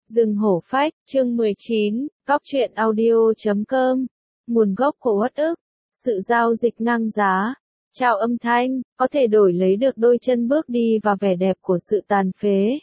Rừng hổ phách, chương 19, Góc truyện audio.com. Nguồn gốc của uất ức, sự giao dịch ngang giá. Chào âm thanh, có thể đổi lấy được đôi chân bước đi và vẻ đẹp của sự tàn phế.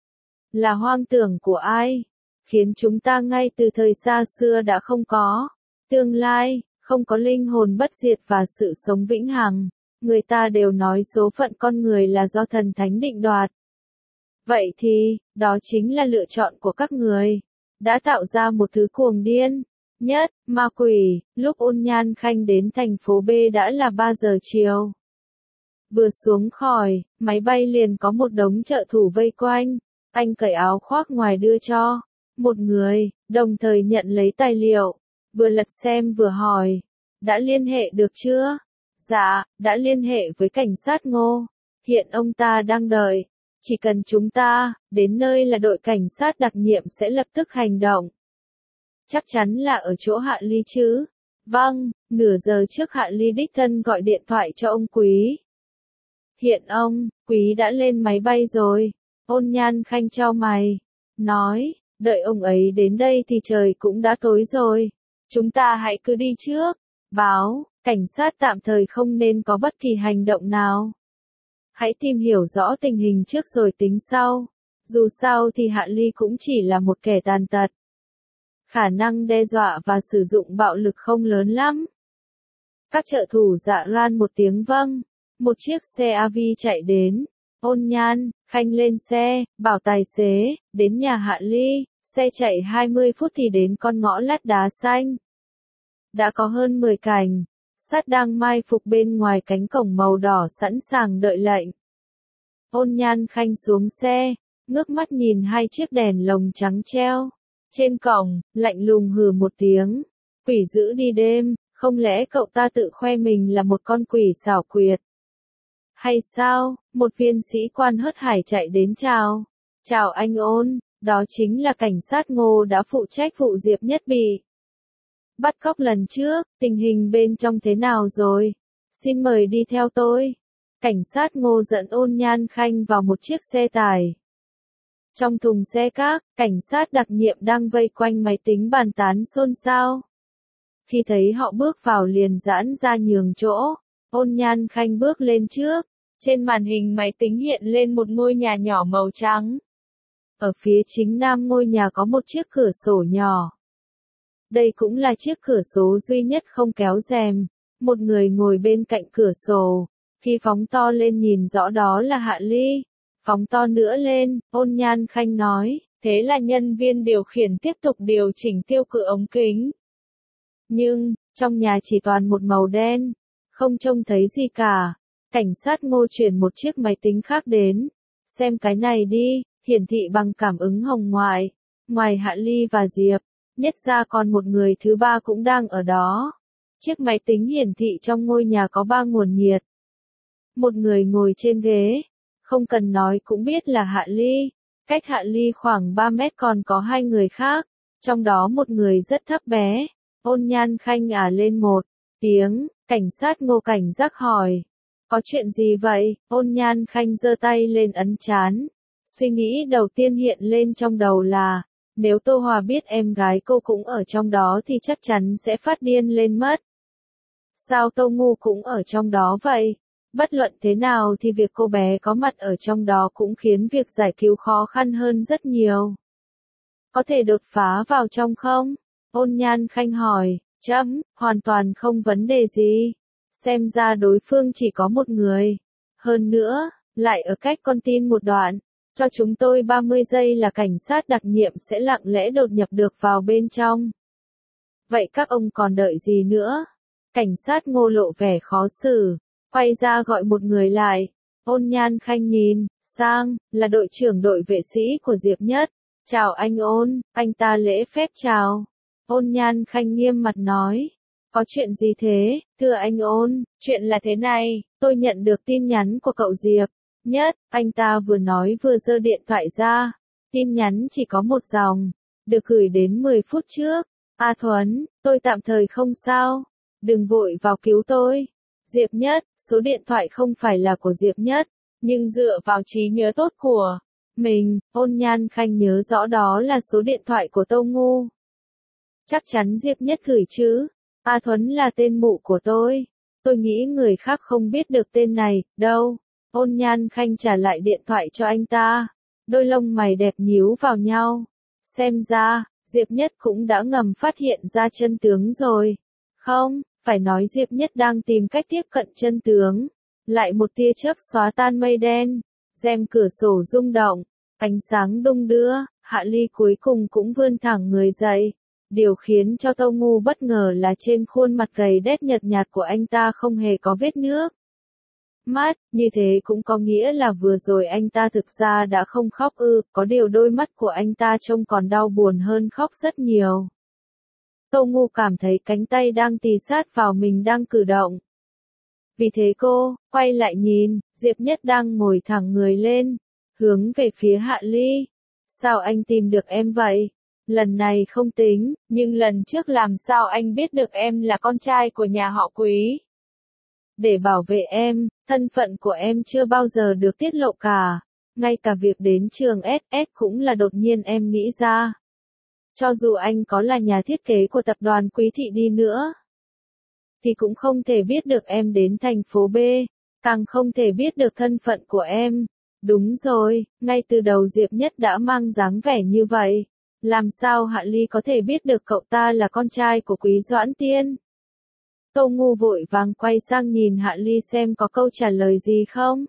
Là hoang tưởng của ai, khiến chúng ta ngay từ thời xa xưa đã không có tương lai, không có linh hồn bất diệt và sự sống vĩnh hằng. Người ta đều nói số phận con người là do thần thánh định đoạt. Vậy thì, đó chính là lựa chọn của các người, đã tạo ra một thứ cuồng điên nhất, ma quỷ. Lúc Ôn Nhan Khanh đến thành phố B đã là 3 giờ chiều. Vừa xuống khỏi máy bay liền có một đống trợ thủ vây quanh, anh cởi áo khoác ngoài đưa cho một người, đồng thời nhận lấy tài liệu, vừa lật xem vừa hỏi, đã liên hệ được chưa? Dạ, đã liên hệ với cảnh sát Ngô, hiện ông ta đang đợi. Chỉ cần chúng ta đến nơi là đội cảnh sát đặc nhiệm sẽ lập tức hành động. Chắc chắn là ở chỗ Hạ Ly chứ? Vâng, nửa giờ trước Hạ Ly đích thân gọi điện thoại cho ông Quý. Hiện ông Quý đã lên máy bay rồi. Ôn Nhan Khanh chau mày, nói, đợi ông ấy đến đây thì trời cũng đã tối rồi. Chúng ta hãy cứ đi trước. Báo, cảnh sát tạm thời không nên có bất kỳ hành động nào. Hãy tìm hiểu rõ tình hình trước rồi tính sau. Dù sao thì Hạ Ly cũng chỉ là một kẻ tàn tật. Khả năng đe dọa và sử dụng bạo lực không lớn lắm. Các trợ thủ dạ ran một tiếng vâng. Một chiếc xe AV chạy đến. Ôn Nhan Khanh lên xe, bảo tài xế, đến nhà Hạ Ly. Xe chạy 20 phút thì đến con ngõ lát đá xanh. Đã có hơn 10 cảnh sát đang mai phục bên ngoài cánh cổng màu đỏ sẵn sàng đợi lệnh. Ôn Nhan Khanh xuống xe, ngước mắt nhìn hai chiếc đèn lồng trắng treo trên cổng, lạnh lùng hừ một tiếng. Quỷ dữ đi đêm, không lẽ cậu ta tự khoe mình là một con quỷ xảo quyệt? Hay sao? Một viên sĩ quan hớt hải chạy đến chào. Chào anh Ôn, đó chính là cảnh sát Ngô đã phụ trách vụ Diệp Nhất bị bắt cóc lần trước, tình hình bên trong thế nào rồi? Xin mời đi theo tôi. Cảnh sát Ngô dẫn Ôn Nhan Khanh vào một chiếc xe tải. Trong thùng xe các, cảnh sát đặc nhiệm đang vây quanh máy tính bàn tán xôn xao. Khi thấy họ bước vào liền giãn ra nhường chỗ, Ôn Nhan Khanh bước lên trước. Trên màn hình máy tính hiện lên một ngôi nhà nhỏ màu trắng. Ở phía chính nam ngôi nhà có một chiếc cửa sổ nhỏ. Đây cũng là chiếc cửa sổ duy nhất không kéo rèm. Một người ngồi bên cạnh cửa sổ. Khi phóng to lên nhìn rõ đó là Hạ Ly. Phóng to nữa lên, Ôn Nhan Khanh nói, thế là nhân viên điều khiển tiếp tục điều chỉnh tiêu cự ống kính. Nhưng, trong nhà chỉ toàn một màu đen. Không trông thấy gì cả. Cảnh sát Ngô chuyển một chiếc máy tính khác đến. Xem cái này đi, hiển thị bằng cảm ứng hồng ngoại. Ngoài Hạ Ly và Diệp, nhất ra còn một người thứ ba cũng đang ở đó. Chiếc máy tính hiển thị trong ngôi nhà có 3 nguồn nhiệt. Một người ngồi trên ghế, không cần nói cũng biết là Hạ Ly. Cách Hạ Ly khoảng 3 mét còn có 2 người khác, trong đó một người rất thấp bé. Ôn Nhan Khanh lên một tiếng, cảnh sát Ngô cảnh giác hỏi. Có chuyện gì vậy? Ôn Nhan Khanh giơ tay lên ấn trán. Suy nghĩ đầu tiên hiện lên trong đầu là, nếu Tô Hòa biết em gái cô cũng ở trong đó thì chắc chắn sẽ phát điên lên mất. Sao Tô Ngu cũng ở trong đó vậy? Bất luận thế nào thì việc cô bé có mặt ở trong đó cũng khiến việc giải cứu khó khăn hơn rất nhiều. Có thể đột phá vào trong không? Ôn Nhan Khanh hỏi. Hoàn toàn không vấn đề gì. Xem ra đối phương chỉ có một người. Hơn nữa, lại ở cách con tin một đoạn. Cho chúng tôi 30 giây là cảnh sát đặc nhiệm sẽ lặng lẽ đột nhập được vào bên trong. Vậy các ông còn đợi gì nữa? Cảnh sát Ngô lộ vẻ khó xử. Quay ra gọi một người lại. Ôn Nhan Khanh nhìn sang, là đội trưởng đội vệ sĩ của Diệp Nhất. Chào anh Ôn, anh ta lễ phép chào. Ôn Nhan Khanh nghiêm mặt nói. Có chuyện gì thế, thưa anh Ôn? Chuyện là thế này, tôi nhận được tin nhắn của cậu Diệp Nhất. Anh ta vừa nói vừa giơ điện thoại ra. Tin nhắn chỉ có một dòng, được gửi đến 10 phút trước. A Thuấn, tôi tạm thời không sao. Đừng vội vào cứu tôi. Diệp Nhất, số điện thoại không phải là của Diệp Nhất, nhưng dựa vào trí nhớ tốt của Ôn Nhan Khanh nhớ rõ đó là số điện thoại của Tâu Ngu. Chắc chắn Diệp Nhất gửi chứ. A Thuấn là tên mụ của tôi. Tôi nghĩ người khác không biết được tên này, đâu. Ôn Nhan Khanh trả lại điện thoại cho anh ta. Đôi lông mày đẹp nhíu vào nhau. Xem ra, Diệp Nhất cũng đã ngầm phát hiện ra chân tướng rồi. Không, phải nói Diệp Nhất đang tìm cách tiếp cận chân tướng. Lại một tia chớp xóa tan mây đen. Rèm cửa sổ rung động. Ánh sáng đung đưa, Hạ Ly cuối cùng cũng vươn thẳng người dậy. Điều khiến cho Tâu Ngu bất ngờ là trên khuôn mặt gầy đét nhợt nhạt của anh ta không hề có vết nước mắt, như thế cũng có nghĩa là vừa rồi anh ta thực ra đã không khóc ư, có điều đôi mắt của anh ta trông còn đau buồn hơn khóc rất nhiều. Tâu Ngu cảm thấy cánh tay đang tì sát vào mình đang cử động. Vì thế cô, quay lại nhìn, Diệp Nhất đang ngồi thẳng người lên, hướng về phía Hạ Ly. Sao anh tìm được em vậy? Lần này không tính, nhưng lần trước làm sao anh biết được em là con trai của nhà họ Quý? Để bảo vệ em, thân phận của em chưa bao giờ được tiết lộ cả. Ngay cả việc đến trường SS cũng là đột nhiên em nghĩ ra. Cho dù anh có là nhà thiết kế của tập đoàn Quý Thị đi nữa, thì cũng không thể biết được em đến thành phố B, càng không thể biết được thân phận của em. Đúng rồi, ngay từ đầu Diệp Nhất đã mang dáng vẻ như vậy. Làm sao Hạ Ly có thể biết được cậu ta là con trai của Quý Doãn Tiên? Tâu Ngu vội vàng quay sang nhìn Hạ Ly xem có câu trả lời gì không.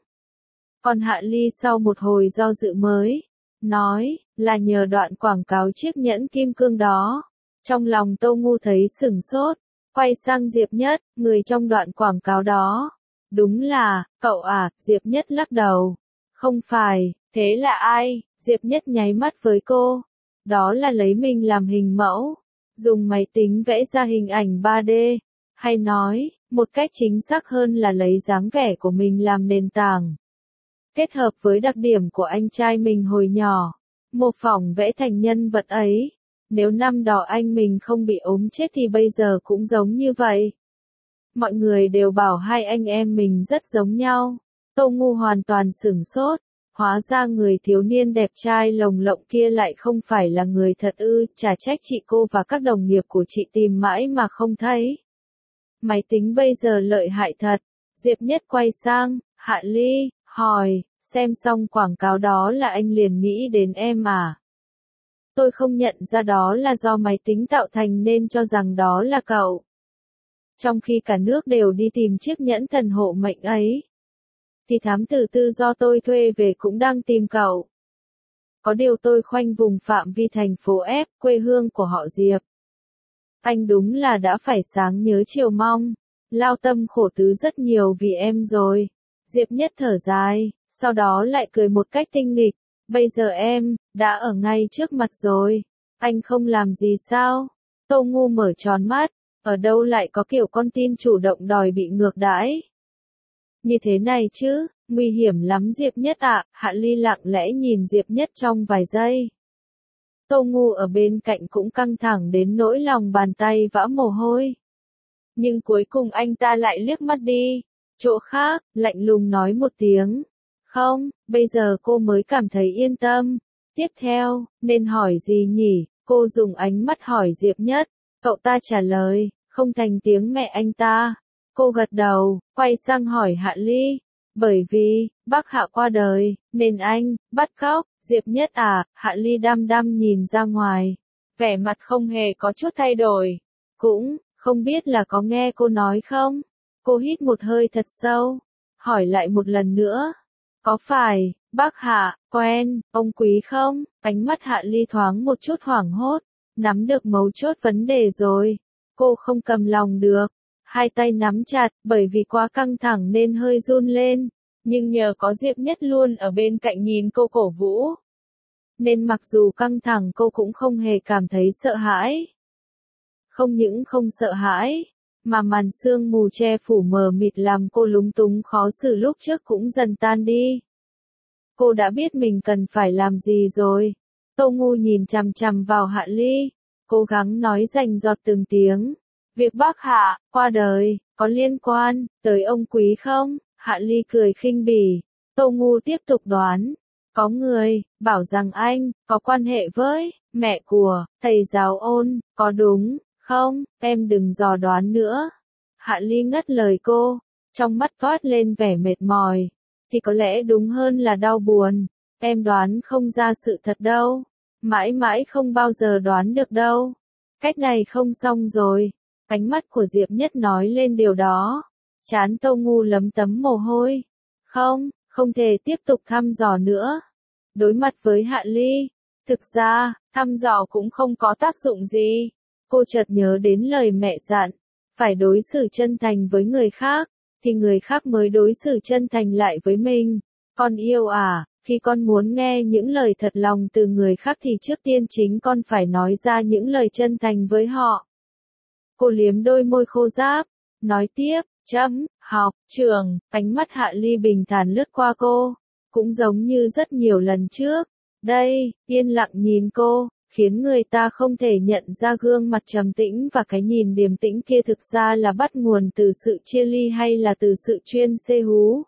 Còn Hạ Ly sau một hồi do dự mới nói, là nhờ đoạn quảng cáo chiếc nhẫn kim cương đó. Trong lòng Tâu Ngu thấy sửng sốt, quay sang Diệp Nhất, người trong đoạn quảng cáo đó. Đúng là, cậu à, Diệp Nhất lắc đầu. Không phải, thế là ai? Diệp Nhất nháy mắt với cô. Đó là lấy mình làm hình mẫu, dùng máy tính vẽ ra hình ảnh 3D, hay nói, một cách chính xác hơn là lấy dáng vẻ của mình làm nền tảng. Kết hợp với đặc điểm của anh trai mình hồi nhỏ, mô phỏng vẽ thành nhân vật ấy. Nếu năm đó anh mình không bị ốm chết thì bây giờ cũng giống như vậy. Mọi người đều bảo hai anh em mình rất giống nhau. Tâu Ngu hoàn toàn sửng sốt. Hóa ra người thiếu niên đẹp trai lồng lộng kia lại không phải là người thật ư, chả trách chị cô và các đồng nghiệp của chị tìm mãi mà không thấy. Máy tính bây giờ lợi hại thật. Diệp Nhất quay sang, Hạ Ly, hỏi, xem xong quảng cáo đó là anh liền nghĩ đến em à? Tôi không nhận ra đó là do máy tính tạo thành nên cho rằng đó là cậu. Trong khi cả nước đều đi tìm chiếc nhẫn thần hộ mệnh ấy, thì thám tử tư do tôi thuê về cũng đang tìm cậu. Có điều tôi khoanh vùng phạm vi thành phố F, quê hương của họ Diệp. Anh đúng là đã phải sáng nhớ chiều mong, lao tâm khổ tứ rất nhiều vì em rồi. Diệp Nhất thở dài, sau đó lại cười một cách tinh nghịch. Bây giờ em, đã ở ngay trước mặt rồi. Anh không làm gì sao? Tâu Ngu mở tròn mắt, ở đâu lại có kiểu con tin chủ động đòi bị ngược đãi. Như thế này chứ, nguy hiểm lắm Diệp Nhất ạ. Hạ Ly lặng lẽ nhìn Diệp Nhất trong vài giây. Tâu Ngu ở bên cạnh cũng căng thẳng đến nỗi lòng bàn tay vã mồ hôi. Nhưng cuối cùng anh ta lại liếc mắt đi. Chỗ khác, lạnh lùng nói một tiếng. Không, bây giờ cô mới cảm thấy yên tâm. Tiếp theo, nên hỏi gì nhỉ? Cô dùng ánh mắt hỏi Diệp Nhất. Cậu ta trả lời, không thành tiếng mẹ anh ta. Cô gật đầu, quay sang hỏi Hạ Ly. Bởi vì, bác Hạ qua đời, nên anh, bắt cóc, Diệp Nhất à? Hạ Ly đăm đăm nhìn ra ngoài. Vẻ mặt không hề có chút thay đổi. Cũng, không biết là có nghe cô nói không? Cô hít một hơi thật sâu. Hỏi lại một lần nữa. Có phải, bác Hạ, quen, ông Quý không? Ánh mắt Hạ Ly thoáng một chút hoảng hốt. Nắm được mấu chốt vấn đề rồi. Cô không cầm lòng được. Hai tay nắm chặt, bởi vì quá căng thẳng nên hơi run lên. Nhưng nhờ có Diệp Nhất luôn ở bên cạnh nhìn cô cổ vũ, nên mặc dù căng thẳng cô cũng không hề cảm thấy sợ hãi. Không những không sợ hãi, mà màn sương mù che phủ mờ mịt làm cô lúng túng khó xử lúc trước cũng dần tan đi. Cô đã biết mình cần phải làm gì rồi. Tâu Ngu nhìn chằm chằm vào Hạ Ly, cố gắng nói rành giọt từng tiếng. Việc bác Hạ qua đời, có liên quan tới ông Quý không? Hạ Ly cười khinh bỉ. Tâu Ngu tiếp tục đoán. Có người bảo rằng anh có quan hệ với mẹ của thầy giáo Ôn, có đúng không? Em đừng dò đoán nữa. Hạ Ly ngắt lời cô, trong mắt toát lên vẻ mệt mỏi. Thì có lẽ đúng hơn là đau buồn. Em đoán không ra sự thật đâu. Mãi mãi không bao giờ đoán được đâu. Cách này không xong rồi. Ánh mắt của Diệp Nhất nói lên điều đó. Trán Tâu Ngu lấm tấm mồ hôi. Không thể tiếp tục thăm dò nữa. Đối mặt với Hạ Ly, thực ra, thăm dò cũng không có tác dụng gì. Cô chợt nhớ đến lời mẹ dặn, phải đối xử chân thành với người khác, thì người khác mới đối xử chân thành lại với mình. Con yêu à, khi con muốn nghe những lời thật lòng từ người khác thì trước tiên chính con phải nói ra những lời chân thành với họ. Cô liếm đôi môi khô ráp, nói tiếp, học trường, ánh mắt Hạ Ly bình thản lướt qua cô, cũng giống như rất nhiều lần trước. Đây, yên lặng nhìn cô, khiến người ta không thể nhận ra gương mặt trầm tĩnh và cái nhìn điềm tĩnh kia thực ra là bắt nguồn từ sự chia ly hay là từ sự chuyên xê hú.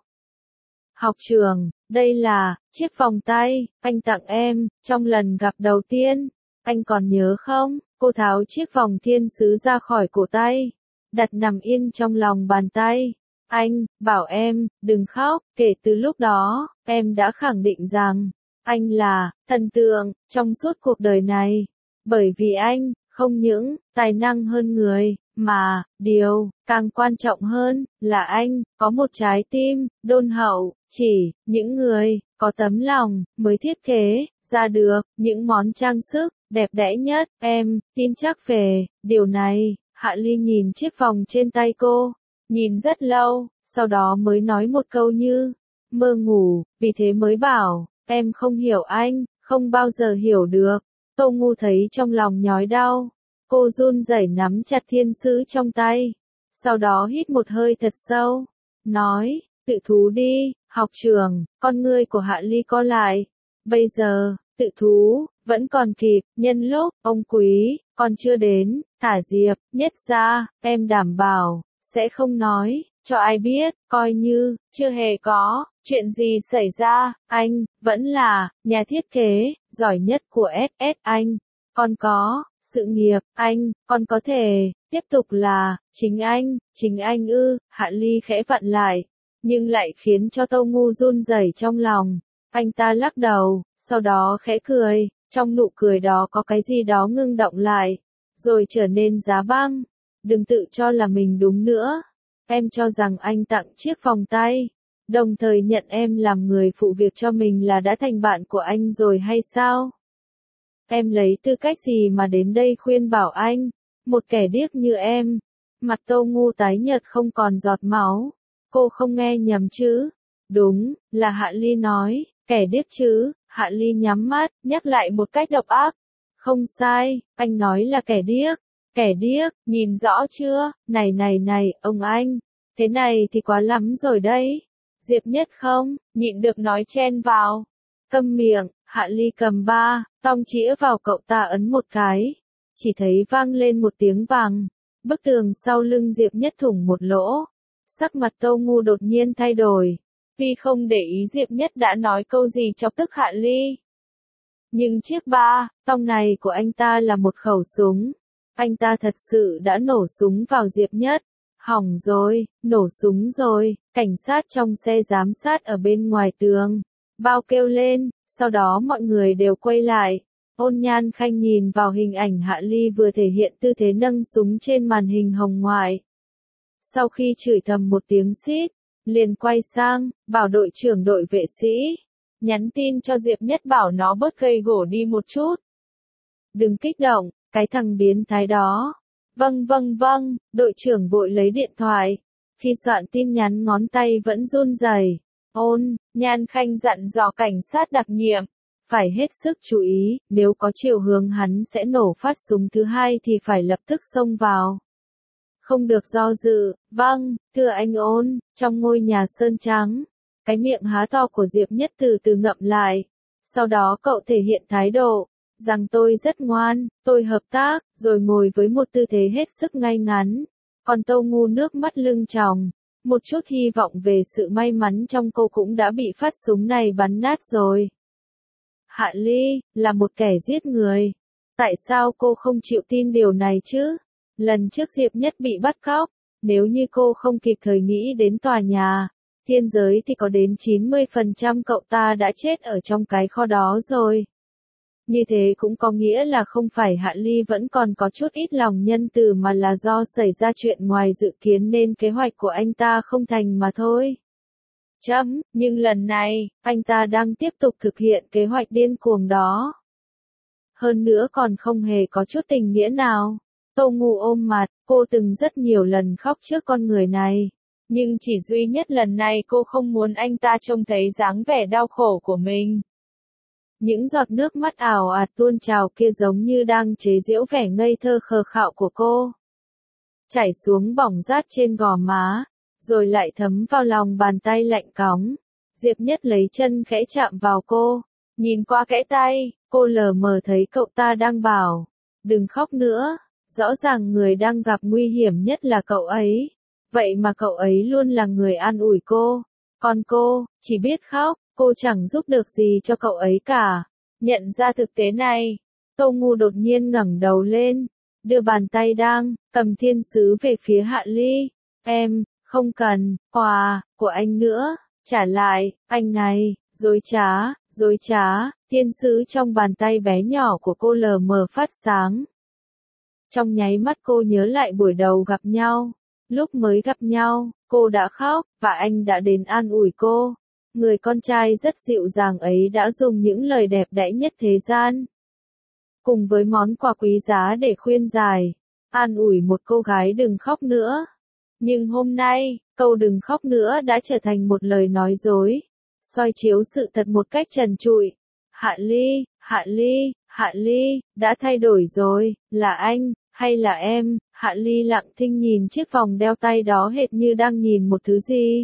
Học trường, đây là chiếc vòng tay anh tặng em trong lần gặp đầu tiên. Anh còn nhớ không? Cô tháo chiếc vòng thiên sứ ra khỏi cổ tay, đặt nằm yên trong lòng bàn tay. Anh bảo em đừng khóc, kể từ lúc đó, em đã khẳng định rằng anh là thần tượng trong suốt cuộc đời này. Bởi vì anh không những tài năng hơn người, mà điều càng quan trọng hơn là anh có một trái tim đôn hậu. Chỉ những người có tấm lòng mới thiết kế ra được những món trang sức đẹp đẽ nhất. Em tin chắc về điều này. Hạ Ly nhìn chiếc vòng trên tay cô, nhìn rất lâu, sau đó mới nói một câu như mơ ngủ, vì thế mới bảo, em không hiểu anh, không bao giờ hiểu được. Tâu Ngu thấy trong lòng nhói đau, cô run rẩy nắm chặt thiên sứ trong tay, sau đó hít một hơi thật sâu, nói, tự thú đi. Học trường, con ngươi của Hạ Ly co lại, bây giờ, tự thú, vẫn còn kịp, nhân lúc, ông quý, còn chưa đến, thả Diệp Nhất ra, em đảm bảo, sẽ không nói cho ai biết, coi như chưa hề có chuyện gì xảy ra. Anh vẫn là nhà thiết kế giỏi nhất của SS. Anh còn có sự nghiệp, anh còn có thể tiếp tục là chính anh ư? Hạ Ly khẽ vặn lại, nhưng lại khiến cho Tâu Ngu run rẩy trong lòng. Anh ta lắc đầu, sau đó khẽ cười, trong nụ cười đó có cái gì đó ngưng động lại, rồi trở nên giá băng. Đừng tự cho là mình đúng nữa. Em cho rằng anh tặng chiếc vòng tay, đồng thời nhận em làm người phụ việc cho mình là đã thành bạn của anh rồi hay sao? Em lấy tư cách gì mà đến đây khuyên bảo anh, một kẻ điếc như em? Mặt Tâu Ngu tái nhợt không còn giọt máu. Cô không nghe nhầm chứ? Đúng, là Hạ Ly nói, kẻ điếc chứ? Hạ Ly nhắm mắt, nhắc lại một cách độc ác. Không sai, anh nói là kẻ điếc. Kẻ điếc, nhìn rõ chưa? Này, ông anh, thế này thì quá lắm rồi đấy. Diệp Nhất không nhịn được nói chen vào. Câm miệng. Hạ Ly cầm ba tong chĩa vào cậu ta ấn một cái. Chỉ thấy vang lên một tiếng vàng. Bức tường sau lưng Diệp Nhất thủng một lỗ. Sắc mặt Tâu Ngu đột nhiên thay đổi. Tuy không để ý Diệp Nhất đã nói câu gì chọc tức Hạ Ly, nhưng chiếc ba tong này của anh ta là một khẩu súng. Anh ta thật sự đã nổ súng vào Diệp Nhất. Hỏng rồi, nổ súng rồi. Cảnh sát trong xe giám sát ở bên ngoài tường bao kêu lên, sau đó mọi người đều quay lại. Ôn Nhan Khanh nhìn vào hình ảnh Hạ Ly vừa thể hiện tư thế nâng súng trên màn hình hồng ngoại. Sau khi chửi thầm một tiếng xít, liền quay sang, bảo đội trưởng đội vệ sĩ nhắn tin cho Diệp Nhất bảo nó bớt gây gổ đi một chút. Đừng kích động, cái thằng biến thái đó. Vâng, đội trưởng vội lấy điện thoại. Khi soạn tin nhắn ngón tay vẫn run rẩy. Ôn Nhan Khanh dặn dò cảnh sát đặc nhiệm, phải hết sức chú ý, nếu có chiều hướng hắn sẽ nổ phát súng thứ hai thì phải lập tức xông vào. Không được do dự. Vâng, thưa anh Ôn. Trong ngôi nhà sơn trắng, cái miệng há to của Diệp Nhất từ từ ngậm lại. Sau đó cậu thể hiện thái độ rằng tôi rất ngoan, tôi hợp tác, rồi ngồi với một tư thế hết sức ngay ngắn. Còn Tâu Ngu nước mắt lưng tròng, một chút hy vọng về sự may mắn trong cô cũng đã bị phát súng này bắn nát rồi. Hạ Ly, là một kẻ giết người. Tại sao cô không chịu tin điều này chứ? Lần trước Diệp Nhất bị bắt cóc, nếu như cô không kịp thời nghĩ đến tòa nhà thiên giới thì có đến 90% cậu ta đã chết ở trong cái kho đó rồi. Như thế cũng có nghĩa là không phải Hạ Ly vẫn còn có chút ít lòng nhân từ mà là do xảy ra chuyện ngoài dự kiến nên kế hoạch của anh ta không thành mà thôi. Nhưng lần này, anh ta đang tiếp tục thực hiện kế hoạch điên cuồng đó. Hơn nữa còn không hề có chút tình nghĩa nào. Tô Ngu ôm mặt, cô từng rất nhiều lần khóc trước con người này. Nhưng chỉ duy nhất lần này cô không muốn anh ta trông thấy dáng vẻ đau khổ của mình. Những giọt nước mắt ảo ạt tuôn trào kia giống như đang chế giễu vẻ ngây thơ khờ khạo của cô. Chảy xuống bỏng rát trên gò má, rồi lại thấm vào lòng bàn tay lạnh cóng. Diệp Nhất lấy chân khẽ chạm vào cô, nhìn qua kẽ tay, cô lờ mờ thấy cậu ta đang bảo, đừng khóc nữa, rõ ràng người đang gặp nguy hiểm nhất là cậu ấy. Vậy mà cậu ấy luôn là người an ủi cô, còn cô, chỉ biết khóc, cô chẳng giúp được gì cho cậu ấy cả. Nhận ra thực tế này, Tô Ngu đột nhiên ngẩng đầu lên, đưa bàn tay đang cầm thiên sứ về phía Hạ Ly. Em, không cần, quà, của anh nữa, trả lại, anh này, dối trá, thiên sứ trong bàn tay bé nhỏ của cô lờ mờ phát sáng. Trong nháy mắt cô nhớ lại buổi đầu gặp nhau, lúc mới gặp nhau, cô đã khóc, và anh đã đến an ủi cô. Người con trai rất dịu dàng ấy đã dùng những lời đẹp đẽ nhất thế gian, cùng với món quà quý giá để khuyên giải, an ủi một cô gái đừng khóc nữa. Nhưng hôm nay, câu đừng khóc nữa đã trở thành một lời nói dối, soi chiếu sự thật một cách trần trụi. Hạ Ly, đã thay đổi rồi, là anh, hay là em? Hạ Ly lặng thinh nhìn chiếc vòng đeo tay đó hệt như đang nhìn một thứ gì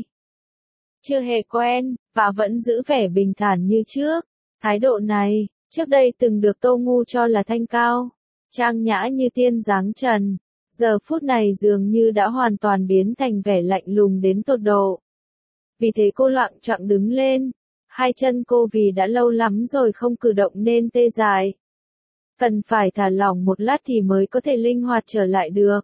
chưa hề quen, và vẫn giữ vẻ bình thản như trước. Thái độ này, trước đây từng được Tô Ngu cho là thanh cao, trang nhã như tiên dáng trần, giờ phút này dường như đã hoàn toàn biến thành vẻ lạnh lùng đến tột độ. Vì thế cô loạng choạng đứng lên, hai chân cô vì đã lâu lắm rồi không cử động nên tê dại. Cần phải thả lỏng một lát thì mới có thể linh hoạt trở lại được.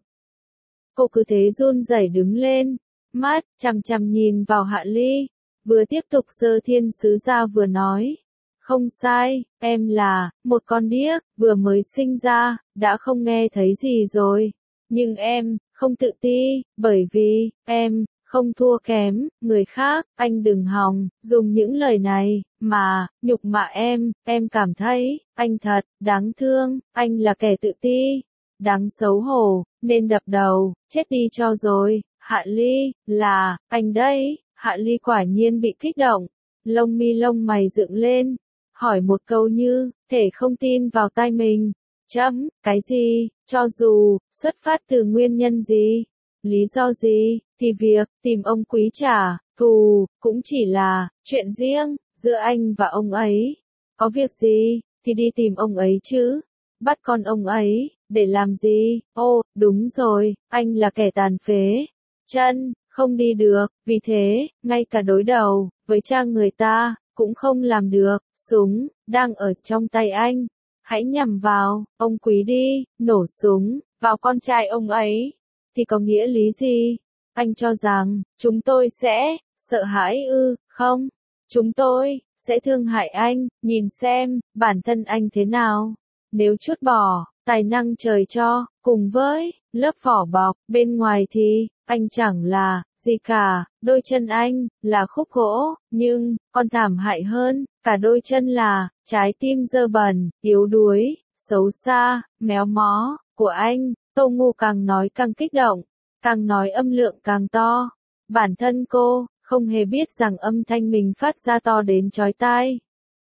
Cô cứ thế run rẩy đứng lên, mắt chằm chằm nhìn vào Hạ Ly, vừa tiếp tục giơ thiên sứ ra vừa nói. Không sai, em là một con điếc, vừa mới sinh ra, đã không nghe thấy gì rồi. Nhưng em không tự ti, bởi vì em không thua kém người khác. Anh đừng hòng dùng những lời này mà nhục mạ em cảm thấy anh thật đáng thương. Anh là kẻ tự ti, đáng xấu hổ, nên đập đầu chết đi cho rồi. Hạ Ly, là anh đấy. Hạ Ly quả nhiên bị kích động, lông mi lông mày dựng lên, hỏi một câu như thể không tin vào tai mình. Cái gì? Cho dù xuất phát từ nguyên nhân gì, lý do gì, thì việc tìm ông Quý trả thù cũng chỉ là chuyện riêng giữa anh và ông ấy. Có việc gì thì đi tìm ông ấy chứ. Bắt con ông ấy để làm gì? Ô, đúng rồi, anh là kẻ tàn phế, chân không đi được, vì thế, ngay cả đối đầu với cha người ta cũng không làm được. Súng đang ở trong tay anh, hãy nhắm vào ông Quý đi. Nổ súng vào con trai ông ấy thì có nghĩa lý gì? Anh cho rằng chúng tôi sẽ sợ hãi ư? Không, chúng tôi sẽ thương hại anh. Nhìn xem bản thân anh thế nào. Nếu trút bỏ tài năng trời cho cùng với lớp vỏ bọc bên ngoài thì anh chẳng là gì cả. Đôi chân anh là khúc gỗ, nhưng còn thảm hại hơn cả đôi chân là trái tim dơ bẩn, yếu đuối, xấu xa, méo mó của anh. Tô Ngu càng nói càng kích động, càng nói âm lượng càng to. Bản thân cô không hề biết rằng âm thanh mình phát ra to đến chói tai,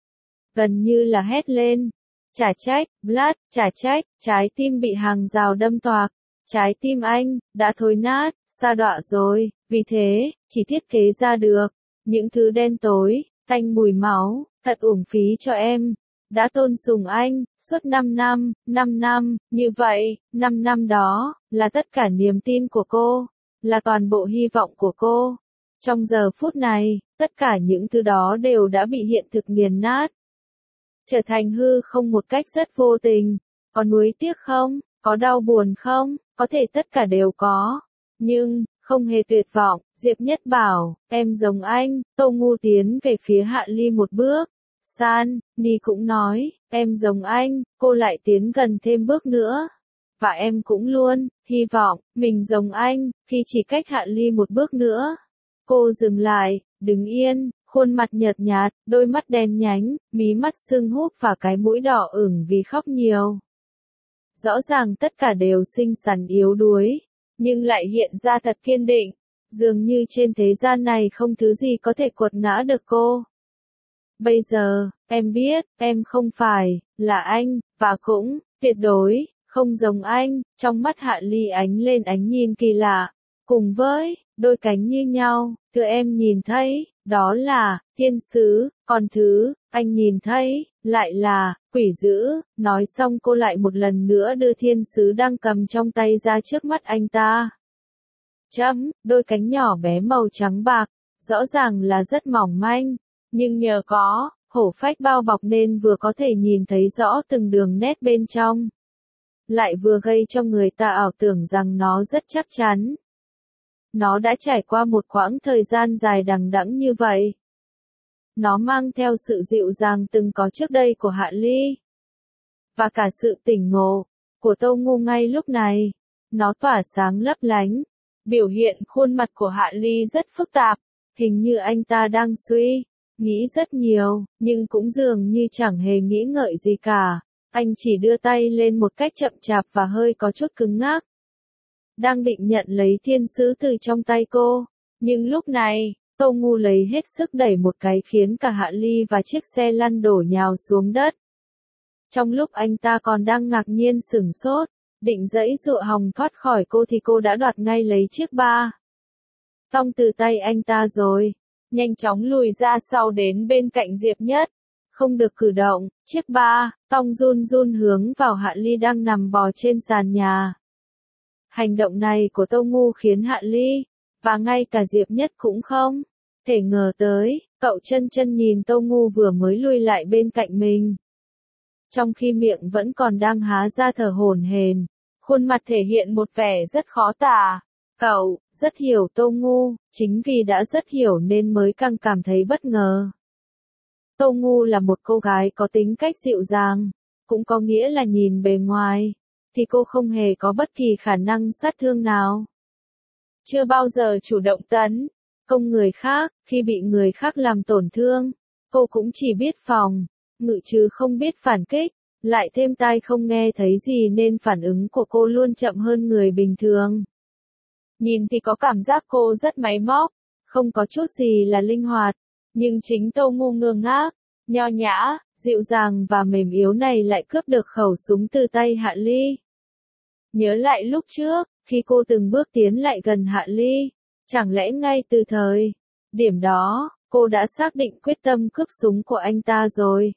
gần như là hét lên. Chả trách, Vlad, chả trách, trái tim bị hàng rào đâm toạc. Trái tim anh đã thối nát, sa đọa rồi, vì thế chỉ thiết kế ra được những thứ đen tối, tanh mùi máu. Thật uổng phí cho em đã tôn sùng anh suốt 5 năm, như vậy, 5 năm đó là tất cả niềm tin của cô, là toàn bộ hy vọng của cô. Trong giờ phút này, tất cả những thứ đó đều đã bị hiện thực nghiền nát. trở thành hư không một cách rất vô tình. Có nuối tiếc không? Có đau buồn không? Có thể tất cả đều có. Nhưng, không hề tuyệt vọng, Diệp Nhất bảo, em giống anh. Tô Ngu tiến về phía Hạ Ly một bước. San, Ni cũng nói, em giống anh. Cô lại tiến gần thêm bước nữa. Và em cũng luôn, hy vọng, mình giống anh, khi chỉ cách Hạ Ly một bước nữa. Cô dừng lại, đứng yên, khuôn mặt nhợt nhạt, đôi mắt đen nhánh, mí mắt sưng húp và cái mũi đỏ ửng vì khóc nhiều. Rõ ràng tất cả đều xinh xắn yếu đuối, nhưng lại hiện ra thật kiên định, dường như trên thế gian này không thứ gì có thể quật ngã được cô. Bây giờ, em biết, em không phải, là anh, và cũng, tuyệt đối, không giống anh. Trong mắt Hạ Ly ánh lên ánh nhìn kỳ lạ, cùng với, đôi cánh như nhau, thứ em nhìn thấy, đó là, thiên sứ, còn thứ, anh nhìn thấy, lại là, quỷ dữ. Nói xong cô lại một lần nữa đưa thiên sứ đang cầm trong tay ra trước mắt anh ta. Đôi cánh nhỏ bé màu trắng bạc, rõ ràng là rất mỏng manh, nhưng nhờ có, hổ phách bao bọc nên vừa có thể nhìn thấy rõ từng đường nét bên trong. Lại vừa gây cho người ta ảo tưởng rằng nó rất chắc chắn. Nó đã trải qua một quãng thời gian dài đằng đẵng như vậy. Nó mang theo sự dịu dàng từng có trước đây của Hạ Ly. Và cả sự tỉnh ngộ của Tô Ngu ngay lúc này. Nó tỏa sáng lấp lánh. Biểu hiện khuôn mặt của Hạ Ly rất phức tạp. Hình như anh ta đang suy nghĩ rất nhiều, nhưng cũng dường như chẳng hề nghĩ ngợi gì cả. Anh chỉ đưa tay lên một cách chậm chạp và hơi có chút cứng ngắc. Đang định nhận lấy thiên sứ từ trong tay cô. Nhưng lúc này, Tô Ngu lấy hết sức đẩy một cái khiến cả Hạ Ly và chiếc xe lăn đổ nhào xuống đất. Trong lúc anh ta còn đang ngạc nhiên sửng sốt, định giãy giụa hòng thoát khỏi cô thì cô đã đoạt ngay lấy chiếc ba tong từ tay anh ta rồi. Nhanh chóng lùi ra sau đến bên cạnh Diệp Nhất. Không được cử động, chiếc ba tong run run hướng vào Hạ Ly đang nằm bò trên sàn nhà. Hành động này của Tô Ngu khiến Hạ Ly, và ngay cả Diệp Nhất cũng không thể ngờ tới. Cậu chân chân nhìn Tô Ngu vừa mới lui lại bên cạnh mình. Trong khi miệng vẫn còn đang há ra thở hổn hển, khuôn mặt thể hiện một vẻ rất khó tả. Cậu rất hiểu Tô Ngu, chính vì đã rất hiểu nên mới càng cảm thấy bất ngờ. Tô Ngu là một cô gái có tính cách dịu dàng, cũng có nghĩa là nhìn bề ngoài thì cô không hề có bất kỳ khả năng sát thương nào. Chưa bao giờ chủ động tấn công người khác. Khi bị người khác làm tổn thương, cô cũng chỉ biết phòng ngự chứ không biết phản kích. Lại thêm tai không nghe thấy gì nên phản ứng của cô luôn chậm hơn người bình thường. Nhìn thì có cảm giác cô rất máy móc, không có chút gì là linh hoạt. Nhưng chính Tô Ngu ngơ ngác, nho nhã, dịu dàng và mềm yếu này lại cướp được khẩu súng từ tay Hạ Ly. Nhớ lại lúc trước, khi cô từng bước tiến lại gần Hạ Ly, chẳng lẽ ngay từ thời điểm đó, cô đã xác định quyết tâm cướp súng của anh ta rồi.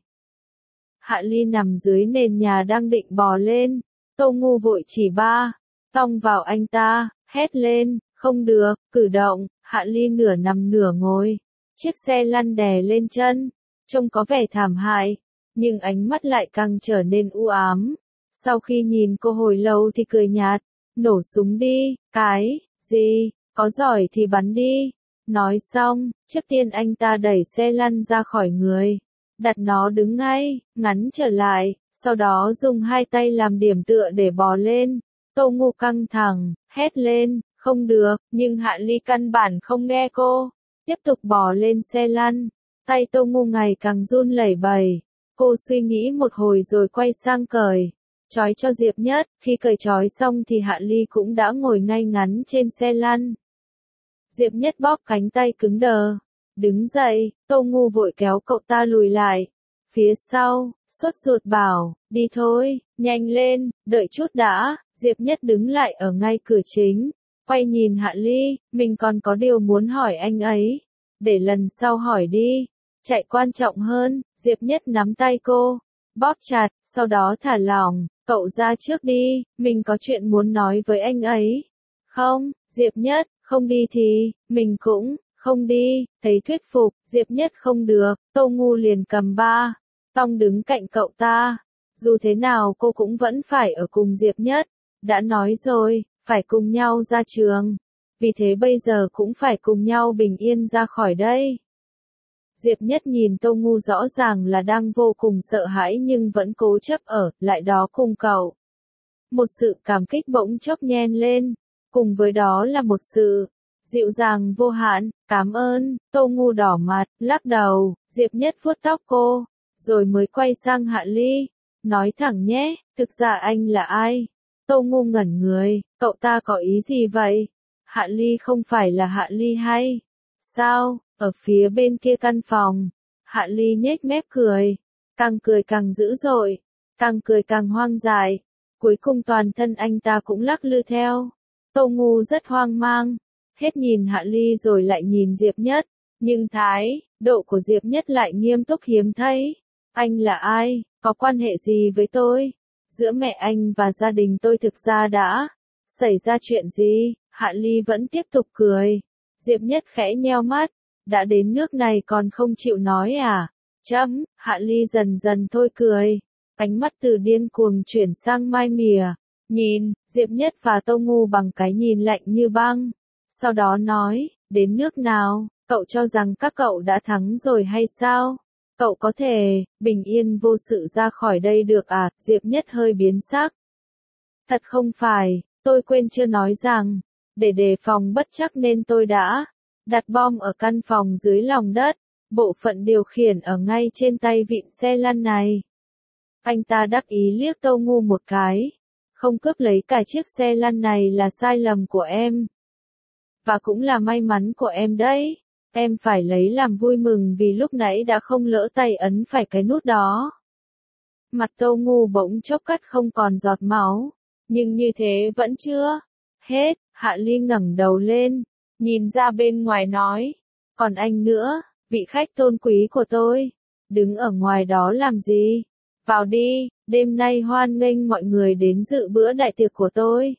Hạ Ly nằm dưới nền nhà đang định bò lên. Tô Ngu vội chỉ ba tong vào anh ta, hét lên, không được, cử động. Hạ Ly nửa nằm nửa ngồi. Chiếc xe lăn đè lên chân, trông có vẻ thảm hại, nhưng ánh mắt lại càng trở nên u ám. Sau khi nhìn cô hồi lâu thì cười nhạt, nổ súng đi, cái gì, có giỏi thì bắn đi. Nói xong, trước tiên anh ta đẩy xe lăn ra khỏi người, đặt nó đứng ngay, ngắn trở lại, sau đó dùng hai tay làm điểm tựa để bò lên. Tô Ngu căng thẳng, hét lên, không được, nhưng Hạ Ly căn bản không nghe cô. Tiếp tục bò lên xe lăn, tay Tô Ngu ngày càng run lẩy bẩy. Cô suy nghĩ một hồi rồi quay sang cởi trói cho Diệp Nhất. Khi cởi trói xong thì Hạ Ly cũng đã ngồi ngay ngắn trên xe lăn. Diệp Nhất bóp cánh tay cứng đờ, đứng dậy. Tô Ngu vội kéo cậu ta lùi lại phía sau, sốt ruột bảo, đi thôi, nhanh lên, đợi chút đã. Diệp Nhất đứng lại ở ngay cửa chính, quay nhìn Hạ Ly, mình còn có điều muốn hỏi anh ấy, để lần sau hỏi đi, chạy quan trọng hơn. Diệp Nhất nắm tay cô, bóp chặt, sau đó thả lỏng, cậu ra trước đi, mình có chuyện muốn nói với anh ấy. Không, Diệp Nhất, không đi thì, mình cũng không đi. Thấy thuyết phục, Diệp Nhất không được, Tô Ngu liền cầm ba Song đứng cạnh cậu ta. Dù thế nào cô cũng vẫn phải ở cùng Diệp Nhất. Đã nói rồi, phải cùng nhau ra trường. Vì thế bây giờ cũng phải cùng nhau bình yên ra khỏi đây. Diệp Nhất nhìn Tô Ngu rõ ràng là đang vô cùng sợ hãi nhưng vẫn cố chấp ở lại đó cùng cậu. Một sự cảm kích bỗng chốc nhen lên, cùng với đó là một sự dịu dàng vô hạn. Cảm ơn. Tô Ngu đỏ mặt, lắc đầu. Diệp Nhất vuốt tóc cô, rồi mới quay sang Hạ Ly, nói thẳng nhé, thực ra anh là ai? Tô Ngu ngẩn người, cậu ta có ý gì vậy? Hạ Ly không phải là Hạ Ly hay sao? Ở phía bên kia căn phòng, Hạ Ly nhếch mép cười, cười càng dữ dội, càng cười càng hoang dại. Cuối cùng toàn thân anh ta cũng lắc lư theo. Tô Ngu rất hoang mang, hết nhìn Hạ Ly rồi lại nhìn Diệp Nhất, nhưng thái độ của Diệp Nhất lại nghiêm túc hiếm thấy. Anh là ai? Có quan hệ gì với tôi? Giữa mẹ anh và gia đình tôi thực ra đã xảy ra chuyện gì? Hạ Ly vẫn tiếp tục cười. Diệp Nhất khẽ nheo mắt. Đã đến nước này còn không chịu nói à? Hạ Ly dần dần thôi cười. Ánh mắt từ điên cuồng chuyển sang mai mỉa. Nhìn Diệp Nhất và Tô Ngu bằng cái nhìn lạnh như băng. Sau đó nói, đến nước nào? Cậu cho rằng các cậu đã thắng rồi hay sao? Cậu có thể bình yên vô sự ra khỏi đây được à? Diệp Nhất hơi biến sắc. Thật không phải, tôi quên chưa nói rằng, để đề phòng bất trắc nên tôi đã đặt bom ở căn phòng dưới lòng đất, bộ phận điều khiển ở ngay trên tay vịn xe lăn này. Anh ta đắc ý liếc Tô Ngu một cái. Không cướp lấy cả chiếc xe lăn này là sai lầm của em. Và cũng là may mắn của em đấy. Em phải lấy làm vui mừng vì lúc nãy đã không lỡ tay ấn phải cái nút đó. Mặt Tô Ngu bỗng chốc cắt không còn giọt máu. Nhưng như thế vẫn chưa hết. Hạ Ly ngẩng đầu lên, nhìn ra bên ngoài nói. Còn anh nữa, vị khách tôn quý của tôi. Đứng ở ngoài đó làm gì? Vào đi, đêm nay hoan nghênh mọi người đến dự bữa đại tiệc của tôi.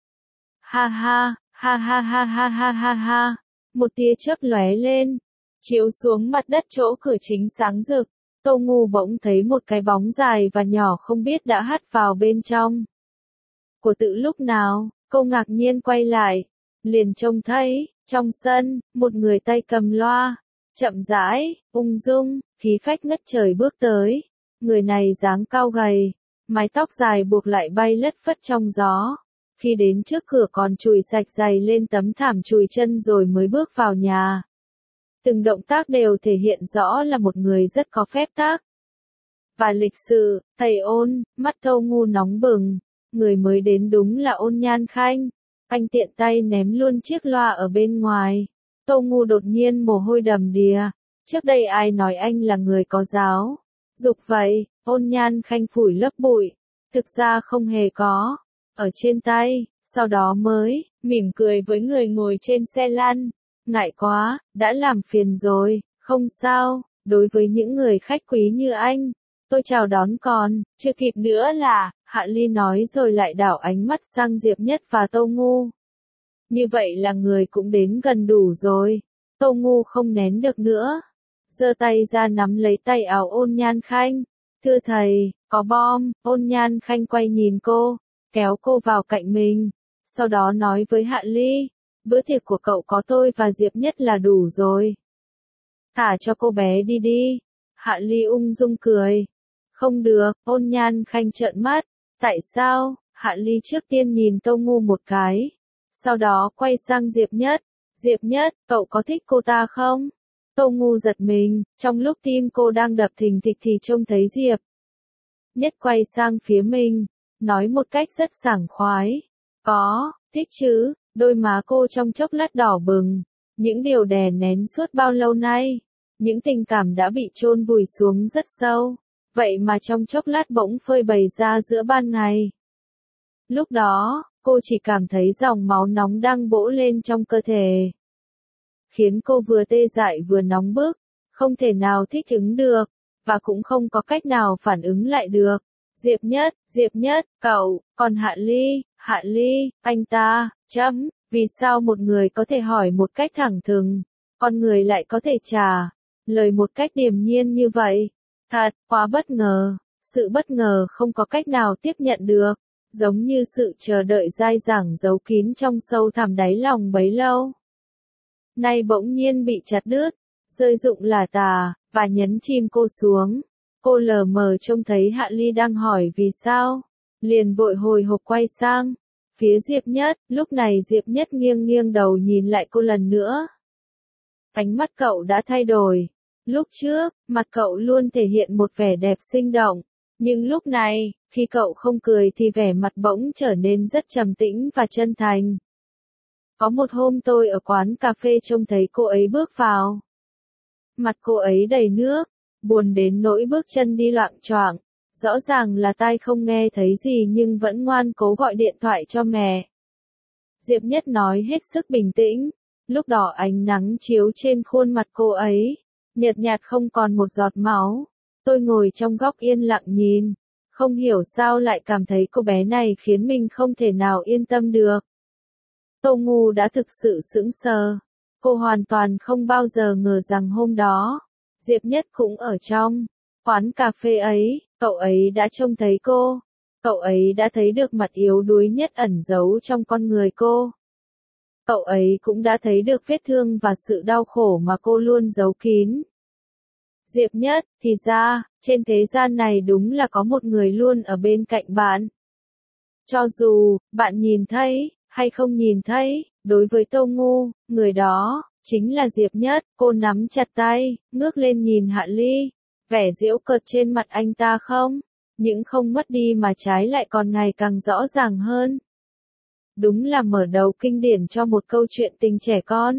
Ha ha, ha ha ha ha ha ha ha. Một tia chớp lóe lên, chiếu xuống mặt đất chỗ cửa chính sáng rực. Tô Ngu bỗng thấy một cái bóng dài và nhỏ không biết đã hắt vào bên trong. Của tự lúc nào, cô ngạc nhiên quay lại, liền trông thấy, trong sân, một người tay cầm loa, chậm rãi, ung dung, khí phách ngất trời bước tới. Người này dáng cao gầy, mái tóc dài buộc lại bay lất phất trong gió. Khi đến trước cửa còn chùi sạch giày lên tấm thảm chùi chân rồi mới bước vào nhà. Từng động tác đều thể hiện rõ là một người rất có phép tắc và lịch sự. Thầy Ôn, mắt Tô Ngu nóng bừng, người mới đến đúng là Ôn Nhan Khanh. Anh tiện tay ném luôn chiếc loa ở bên ngoài. Tô Ngu đột nhiên mồ hôi đầm đìa. Trước đây ai nói anh là người có giáo dục vậy? Ôn Nhan Khanh phủi lấp bụi. Thực ra không hề có. Ở trên tay, sau đó mới mỉm cười với người ngồi trên xe lăn. Ngại quá, đã làm phiền rồi. Không sao, đối với những người khách quý như anh, tôi chào đón còn chưa kịp nữa là. Hạ Ly nói rồi lại đảo ánh mắt sang Diệp Nhất và Tô Ngu. Như vậy là người cũng đến gần đủ rồi. Tô Ngu không nén được nữa, giơ tay ra nắm lấy tay áo Ôn Nhan Khanh. Thưa thầy, có bom. Ôn Nhan Khanh quay nhìn cô, kéo cô vào cạnh mình, sau đó nói với Hạ Ly, bữa tiệc của cậu có tôi và Diệp Nhất là đủ rồi. Thả cho cô bé đi đi. Hạ Ly ung dung cười. Không được. Ôn Nhan Khanh trợn mắt. Tại sao? Hạ Ly trước tiên nhìn Tô Ngu một cái, sau đó quay sang Diệp Nhất. Diệp Nhất, cậu có thích cô ta không? Tô Ngu giật mình, trong lúc tim cô đang đập thình thịch thì trông thấy Diệp Nhất quay sang phía mình, nói một cách rất sảng khoái. Có, thích chứ. Đôi má cô trong chốc lát đỏ bừng. Những điều đè nén suốt bao lâu nay, những tình cảm đã bị chôn vùi xuống rất sâu, vậy mà trong chốc lát bỗng phơi bày ra giữa ban ngày. Lúc đó, cô chỉ cảm thấy dòng máu nóng đang bỗ lên trong cơ thể, khiến cô vừa tê dại vừa nóng bức, không thể nào thích ứng được, và cũng không có cách nào phản ứng lại được. Diệp Nhất, cậu, còn Hạ Ly, anh ta, vì sao một người có thể hỏi một cách thẳng thừng, con người lại có thể trả lời một cách điềm nhiên như vậy? Thật, quá bất ngờ. Sự bất ngờ không có cách nào tiếp nhận được. Giống như sự chờ đợi dai dẳng giấu kín trong sâu thẳm đáy lòng bấy lâu. Nay bỗng nhiên bị chặt đứt, rơi rụng là tà, và nhấn chìm cô xuống. Cô lờ mờ trông thấy Hạ Ly đang hỏi vì sao, liền vội hồi hộp quay sang phía Diệp Nhất, lúc này Diệp Nhất nghiêng nghiêng đầu nhìn lại cô lần nữa. Ánh mắt cậu đã thay đổi. Lúc trước, mặt cậu luôn thể hiện một vẻ đẹp sinh động, nhưng lúc này, khi cậu không cười thì vẻ mặt bỗng trở nên rất trầm tĩnh và chân thành. Có một hôm tôi ở quán cà phê trông thấy cô ấy bước vào. Mặt cô ấy đầy nước, buồn đến nỗi bước chân đi loạng choạng. Rõ ràng là tai không nghe thấy gì nhưng vẫn ngoan cố gọi điện thoại cho mẹ. Diệp Nhất nói hết sức bình tĩnh. Lúc đó ánh nắng chiếu trên khuôn mặt cô ấy, nhợt nhạt không còn một giọt máu. Tôi ngồi trong góc yên lặng nhìn, không hiểu sao lại cảm thấy cô bé này khiến mình không thể nào yên tâm được. Tô Ngu đã thực sự sững sờ. Cô hoàn toàn không bao giờ ngờ rằng hôm đó, Diệp Nhất cũng ở trong quán cà phê ấy, cậu ấy đã trông thấy cô. Cậu ấy đã thấy được mặt yếu đuối nhất ẩn giấu trong con người cô. Cậu ấy cũng đã thấy được vết thương và sự đau khổ mà cô luôn giấu kín. Diệp Nhất, thì ra, trên thế gian này đúng là có một người luôn ở bên cạnh bạn. Cho dù, bạn nhìn thấy, hay không nhìn thấy, đối với Tô Ngu, người đó, chính là Diệp Nhất. Cô nắm chặt tay, ngước lên nhìn Hạ Ly. Vẻ giễu cợt trên mặt anh ta không, những không mất đi mà trái lại còn ngày càng rõ ràng hơn. Đúng là mở đầu kinh điển cho một câu chuyện tình trẻ con.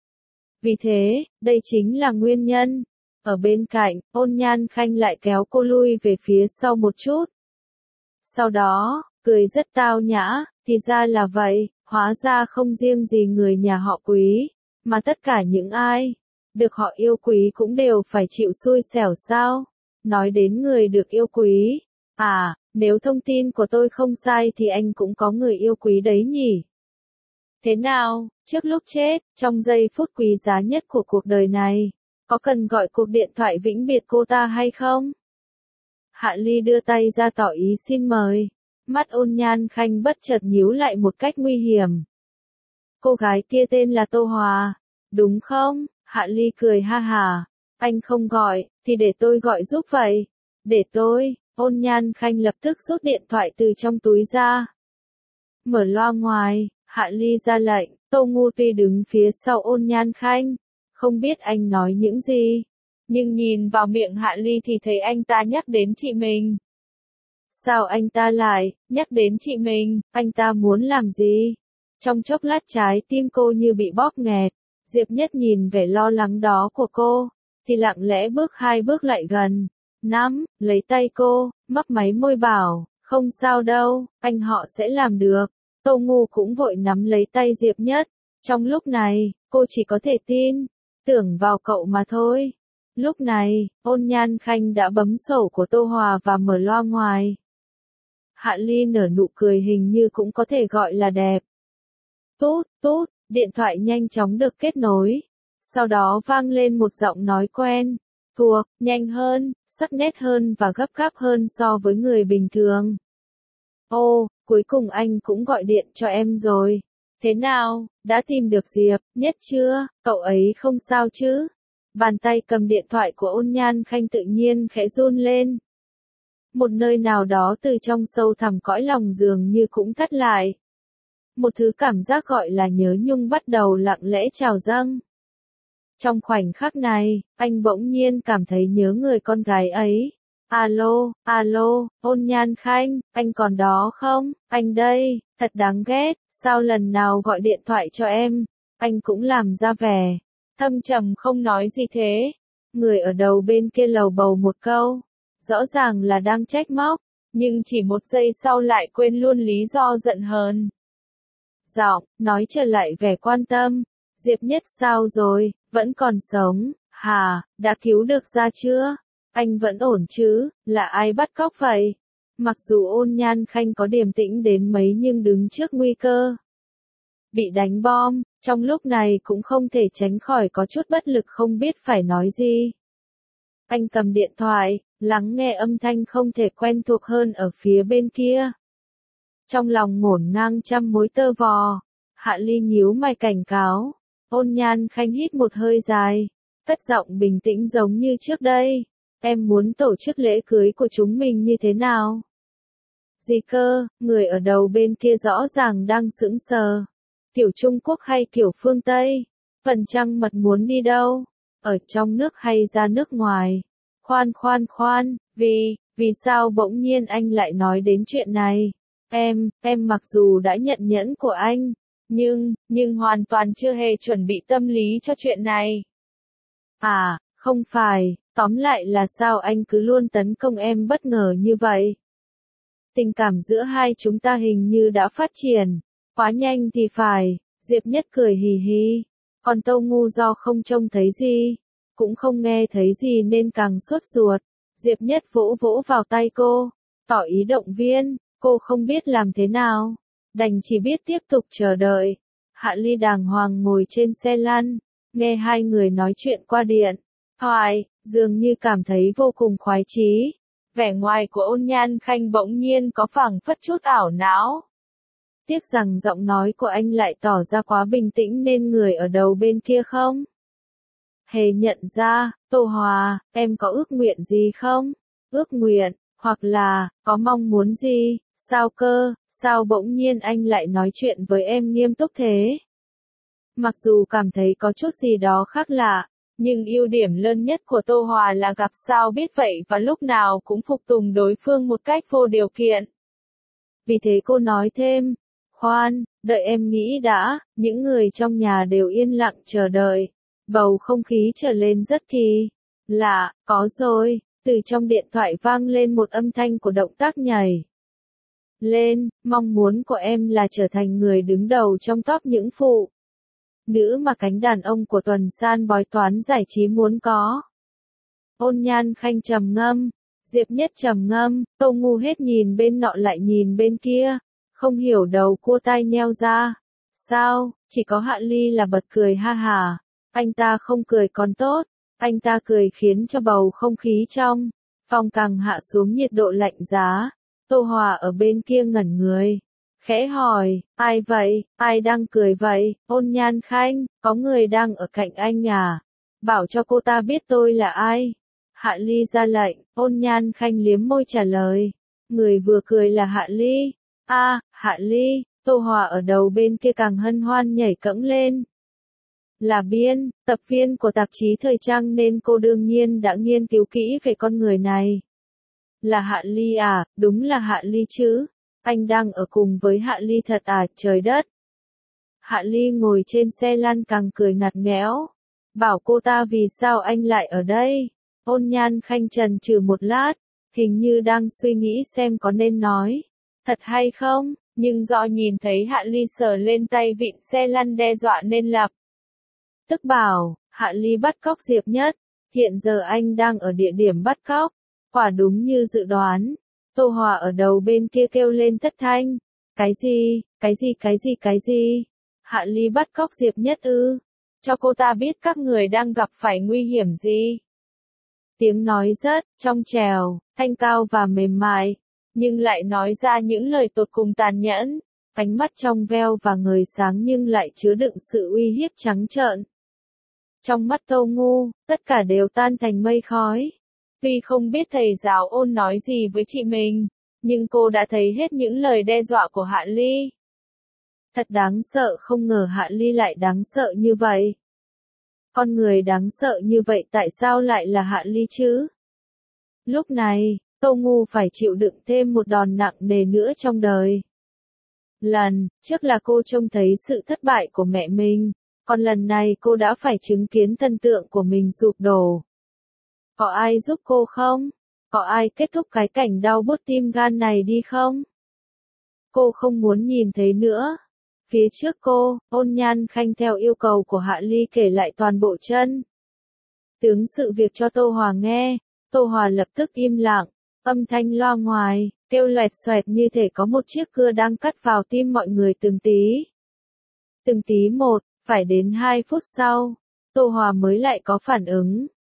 Vì thế, đây chính là nguyên nhân. Ở bên cạnh, Ôn Nhan Khanh lại kéo cô lui về phía sau một chút. Sau đó, cười rất tao nhã, thì ra là vậy, hóa ra không riêng gì người nhà họ Quý, mà tất cả những ai được họ yêu quý cũng đều phải chịu xui xẻo sao? Nói đến người được yêu quý, à, nếu thông tin của tôi không sai thì anh cũng có người yêu quý đấy nhỉ? Thế nào, trước lúc chết, trong giây phút quý giá nhất của cuộc đời này, có cần gọi cuộc điện thoại vĩnh biệt cô ta hay không? Hạ Ly đưa tay ra tỏ ý xin mời. Mắt Ôn Nhan Khanh bất chợt nhíu lại một cách nguy hiểm. Cô gái kia tên là Tô Hòa, đúng không? Hạ Ly cười ha hả. Anh không gọi, thì để tôi gọi giúp vậy. Để tôi. Ôn Nhan Khanh lập tức rút điện thoại từ trong túi ra. Mở loa ngoài, Hạ Ly ra lệnh. Tô Ngu tuy đứng phía sau Ôn Nhan Khanh, không biết anh nói những gì, nhưng nhìn vào miệng Hạ Ly thì thấy anh ta nhắc đến chị mình. Sao anh ta lại nhắc đến chị mình, anh ta muốn làm gì? Trong chốc lát trái tim cô như bị bóp nghẹt. Diệp Nhất nhìn vẻ lo lắng đó của cô, thì lặng lẽ bước 2 bước lại gần, nắm lấy tay cô, mấp máy môi bảo, không sao đâu, anh họ sẽ làm được. Tô Ngu cũng vội nắm lấy tay Diệp Nhất. Trong lúc này, cô chỉ có thể tin tưởng vào cậu mà thôi. Lúc này, Ôn Nhan Khanh đã bấm sổ của Tô Hòa và mở loa ngoài. Hạ Ly nở nụ cười hình như cũng có thể gọi là đẹp. Tút, tút, điện thoại nhanh chóng được kết nối. Sau đó vang lên một giọng nói quen, thuộc, nhanh hơn, sắc nét hơn và gấp gáp hơn so với người bình thường. Ô, cuối cùng anh cũng gọi điện cho em rồi. Thế nào, đã tìm được Diệp Nhất chưa? Cậu ấy không sao chứ? Bàn tay cầm điện thoại của Ôn Nhan Khanh tự nhiên khẽ run lên. Một nơi nào đó từ trong sâu thẳm cõi lòng dường như cũng thắt lại. Một thứ cảm giác gọi là nhớ nhung bắt đầu lặng lẽ trào dâng. Trong khoảnh khắc này, anh bỗng nhiên cảm thấy nhớ người con gái ấy. Alo, alo, Ôn Nhan Khanh, anh còn đó không? Anh đây, thật đáng ghét, sao lần nào gọi điện thoại cho em, anh cũng làm ra vẻ thâm trầm không nói gì thế. Người ở đầu bên kia lầu bầu một câu, rõ ràng là đang trách móc, nhưng chỉ một giây sau lại quên luôn lý do giận hờn. Giọng nói trở lại vẻ quan tâm. Diệp Nhất sao rồi, vẫn còn sống, hả, đã cứu được ra chưa? Anh vẫn ổn chứ, là ai bắt cóc vậy? Mặc dù Ôn Nhan Khanh có điềm tĩnh đến mấy nhưng đứng trước nguy cơ bị đánh bom, trong lúc này cũng không thể tránh khỏi có chút bất lực không biết phải nói gì. Anh cầm điện thoại, lắng nghe âm thanh không thể quen thuộc hơn ở phía bên kia. Trong lòng ngổn ngang trăm mối tơ vò, Hạ Ly nhíu mày cảnh cáo. Ôn Nhan Khanh hít một hơi dài, cất giọng bình tĩnh giống như trước đây. Em muốn tổ chức lễ cưới của chúng mình như thế nào? Gì cơ? Người ở đầu bên kia rõ ràng đang sững sờ. Kiểu Trung Quốc hay kiểu phương Tây? Phần trăng mật muốn đi đâu? Ở trong nước hay ra nước ngoài? Khoan, vì sao bỗng nhiên anh lại nói đến chuyện này? Em mặc dù đã nhận nhẫn của anh, nhưng hoàn toàn chưa hề chuẩn bị tâm lý cho chuyện này. À, không phải, tóm lại là sao anh cứ luôn tấn công em bất ngờ như vậy? Tình cảm giữa hai chúng ta hình như đã phát triển, quá nhanh thì phải, Diệp Nhất cười hì hì. Còn Tâu Ngu do không trông thấy gì, cũng không nghe thấy gì nên càng sốt ruột. Diệp Nhất vỗ vỗ vào tay cô, tỏ ý động viên, cô không biết làm thế nào, đành chỉ biết tiếp tục chờ đợi. Hạ Ly đàng hoàng ngồi trên xe lăn, nghe hai người nói chuyện qua điện thoại, dường như cảm thấy vô cùng khoái chí. Vẻ ngoài của Ôn Nhan Khanh bỗng nhiên có phảng phất chút ảo não. Tiếc rằng giọng nói của anh lại tỏ ra quá bình tĩnh nên người ở đầu bên kia không hề nhận ra. Tô Hòa, em có ước nguyện gì không? Ước nguyện, hoặc là, có mong muốn gì? Sao cơ, sao bỗng nhiên anh lại nói chuyện với em nghiêm túc thế? Mặc dù cảm thấy có chút gì đó khác lạ, nhưng ưu điểm lớn nhất của Tô Hòa là gặp sao biết vậy và lúc nào cũng phục tùng đối phương một cách vô điều kiện. Vì thế cô nói thêm, khoan, đợi em nghĩ đã. Những người trong nhà đều yên lặng chờ đợi. Bầu không khí trở lên rất kỳ lạ. Có rồi, từ trong điện thoại vang lên một âm thanh của động tác nhảy lên. Mong muốn của em là trở thành người đứng đầu trong top những phụ nữ mà cánh đàn ông của tuần san bói toán giải trí muốn có. Ôn Nhan Khanh trầm ngâm, Diệp Nhất trầm ngâm, Tô Ngu hết nhìn bên nọ lại nhìn bên kia, không hiểu đầu cua tai nheo ra. Sao, chỉ có Hạ Ly là bật cười ha hà. Anh ta không cười còn tốt, anh ta cười khiến cho bầu không khí trong phòng càng hạ xuống nhiệt độ lạnh giá. Tô Hòa ở bên kia ngẩn người, khẽ hỏi, ai vậy, ai đang cười vậy? Ôn Nhan Khanh, có người đang ở cạnh anh à? Bảo cho cô ta biết tôi là ai. Hạ Ly ra lệnh. Ôn Nhan Khanh liếm môi trả lời. Người vừa cười là Hạ Ly. À, Hạ Ly. Tô Hòa ở đầu bên kia càng hân hoan nhảy cẫng lên. Là biên tập viên của tạp chí thời trang nên cô đương nhiên đã nghiên cứu kỹ về con người này. Là Hạ Ly à? Đúng là Hạ Ly chứ? Anh đang ở cùng với Hạ Ly thật à? Trời đất! Hạ Ly ngồi trên xe lăn càng cười ngặt nghẽo. Bảo cô ta vì sao anh lại ở đây? Ôn Nhan Khanh chần chừ một lát, hình như đang suy nghĩ xem có nên nói thật hay không, nhưng do nhìn thấy Hạ Ly sờ lên tay vịn xe lăn đe dọa nên lập tức bảo, Hạ Ly bắt cóc Diệp Nhất. Hiện giờ anh đang ở địa điểm bắt cóc. Quả đúng như dự đoán. Tô Hòa ở đầu bên kia kêu lên thất thanh. Cái gì? Hạ Ly bắt cóc Diệp Nhất ư? Cho cô ta biết các người đang gặp phải nguy hiểm gì. Tiếng nói rất trong trẻo, thanh cao và mềm mại, nhưng lại nói ra những lời tột cùng tàn nhẫn. Ánh mắt trong veo và ngời sáng nhưng lại chứa đựng sự uy hiếp trắng trợn. Trong mắt Tô Ngu, tất cả đều tan thành mây khói. Tuy không biết thầy giáo Ôn nói gì với chị mình, nhưng cô đã thấy hết những lời đe dọa của Hạ Ly. Thật đáng sợ, không ngờ Hạ Ly lại đáng sợ như vậy. Con người đáng sợ như vậy tại sao lại là Hạ Ly chứ? Lúc này, Tô Ngu phải chịu đựng thêm một đòn nặng nề nữa trong đời. Lần trước là cô trông thấy sự thất bại của mẹ mình, còn lần này cô đã phải chứng kiến thần tượng của mình sụp đổ. Có ai giúp cô không? Có ai kết thúc cái cảnh đau buốt tim gan này đi không? Cô không muốn nhìn thấy nữa. Phía trước cô, Ôn Nhan Khanh theo yêu cầu của Hạ Ly kể lại toàn bộ chân tướng sự việc cho Tô Hòa nghe. Tô Hòa lập tức im lặng, âm thanh loa ngoài, kêu loẹt xoẹt như thể có một chiếc cưa đang cắt vào tim mọi người từng tí. Từng tí một, phải đến 2 phút sau, Tô Hòa mới lại có phản ứng.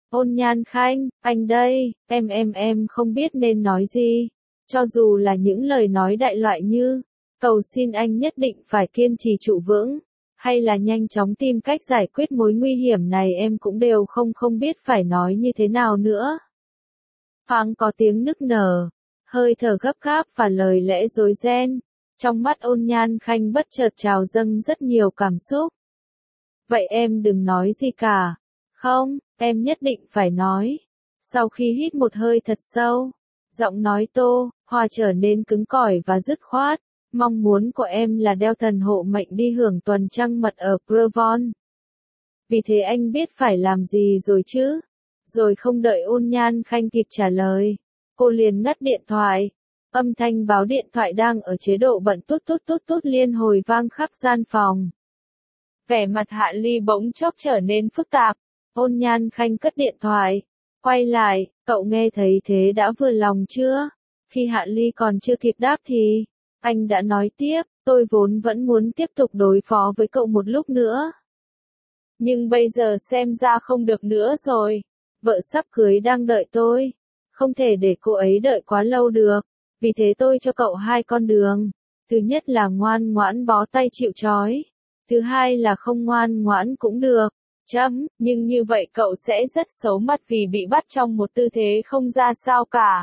Ôn Nhan Khanh, anh đây, em không biết nên nói gì. Cho dù là những lời nói đại loại như, cầu xin anh nhất định phải kiên trì trụ vững, hay là nhanh chóng tìm cách giải quyết mối nguy hiểm này em cũng đều không biết phải nói như thế nào nữa. Thoáng có tiếng nức nở, hơi thở gấp gáp và lời lẽ rối ren. Trong mắt Ôn Nhan Khanh bất chợt trào dâng rất nhiều cảm xúc. Vậy em đừng nói gì cả. Không, em nhất định phải nói. Sau khi hít một hơi thật sâu, giọng nói Tô Hoa trở nên cứng cỏi và dứt khoát. Mong muốn của em là đeo thần hộ mệnh đi hưởng tuần trăng mật ở Provence. Vì thế anh biết phải làm gì rồi chứ? Rồi không đợi Ôn Nhan Khanh kịp trả lời, cô liền ngắt điện thoại. Âm thanh báo điện thoại đang ở chế độ bận tút tút tút tút liên hồi vang khắp gian phòng. Vẻ mặt Hạ Ly bỗng chốc trở nên phức tạp. Ôn Nhan Khanh cất điện thoại, quay lại, cậu nghe thấy thế đã vừa lòng chưa? Khi Hạ Ly còn chưa kịp đáp thì, anh đã nói tiếp, tôi vốn vẫn muốn tiếp tục đối phó với cậu một lúc nữa. Nhưng bây giờ xem ra không được nữa rồi. Vợ sắp cưới đang đợi tôi. Không thể để cô ấy đợi quá lâu được. Vì thế tôi cho cậu hai con đường. Thứ nhất là ngoan ngoãn bó tay chịu trói. Thứ hai là không ngoan ngoãn cũng được. Nhưng như vậy cậu sẽ rất xấu mặt vì bị bắt trong một tư thế không ra sao cả.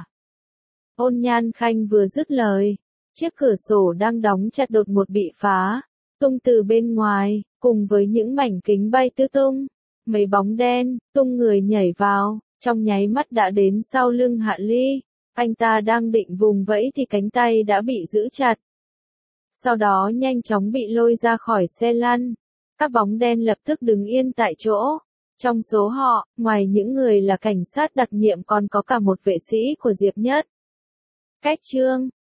Ôn Nhan Khanh vừa dứt lời, chiếc cửa sổ đang đóng chặt đột ngột bị phá tung từ bên ngoài, cùng với những mảnh kính bay tứ tung. Mấy bóng đen, tung người nhảy vào, trong nháy mắt đã đến sau lưng Hạ Ly. Anh ta đang định vùng vẫy thì cánh tay đã bị giữ chặt. Sau đó nhanh chóng bị lôi ra khỏi xe lăn. Các bóng đen lập tức đứng yên tại chỗ. Trong số họ, ngoài những người là cảnh sát đặc nhiệm còn có cả một vệ sĩ của Diệp Nhất. Cách chương